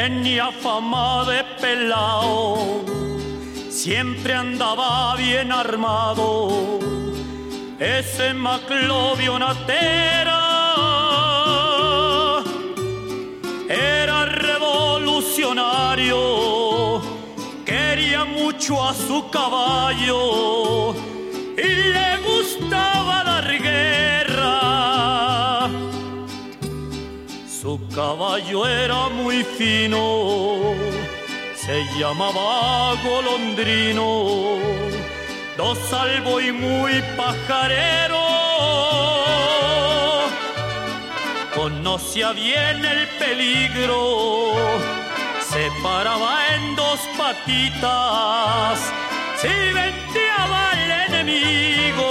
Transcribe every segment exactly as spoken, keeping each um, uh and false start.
tenía fama de pelao, siempre andaba bien armado. Ese Maclovio Natera era revolucionario, quería mucho a su caballo y le gustaba dar guerra. Su caballo era muy fino, se llamaba Golondrino, dos salvo y muy pajarero. Conocía bien el peligro, se paraba en dos patitas si venteaba al enemigo.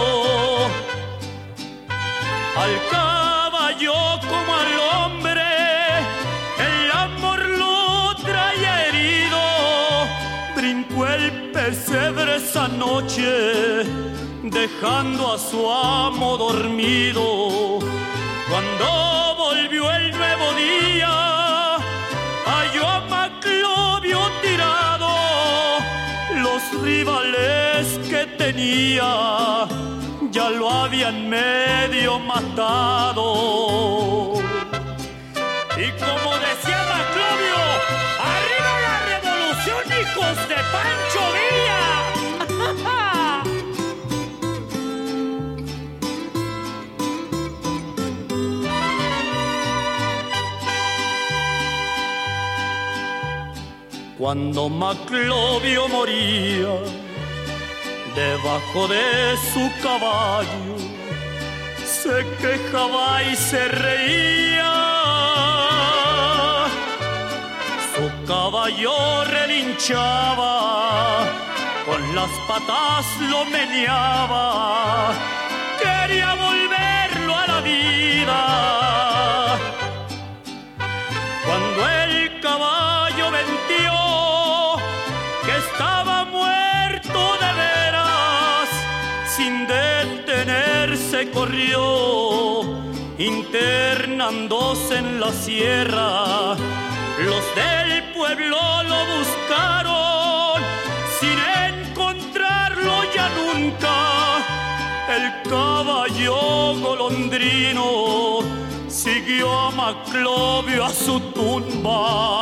Al caballo como al hombre, el amor lo traía herido. Brincó el pesebre esa noche, dejando a su amo dormido. Cuando volvió el nuevo día, halló a Maclovio tirado. Los rivales que tenía ya lo habían medio matado. Y como decía Maclovio, ¡arriba la revolución, hijos de Pancho Villa! Cuando Maclovio moría, debajo de su caballo, se quejaba y se reía. Su caballo relinchaba, con las patas lo meneaba, quería volverlo a la vida. Cuando el caballo venció, que estaba muerto de veras, sin detenerse corrió, internándose en la sierra. Los del pueblo lo buscaron, sin encontrarlo ya nunca. El caballo Golondrino siguió a Maclovio a su tumba.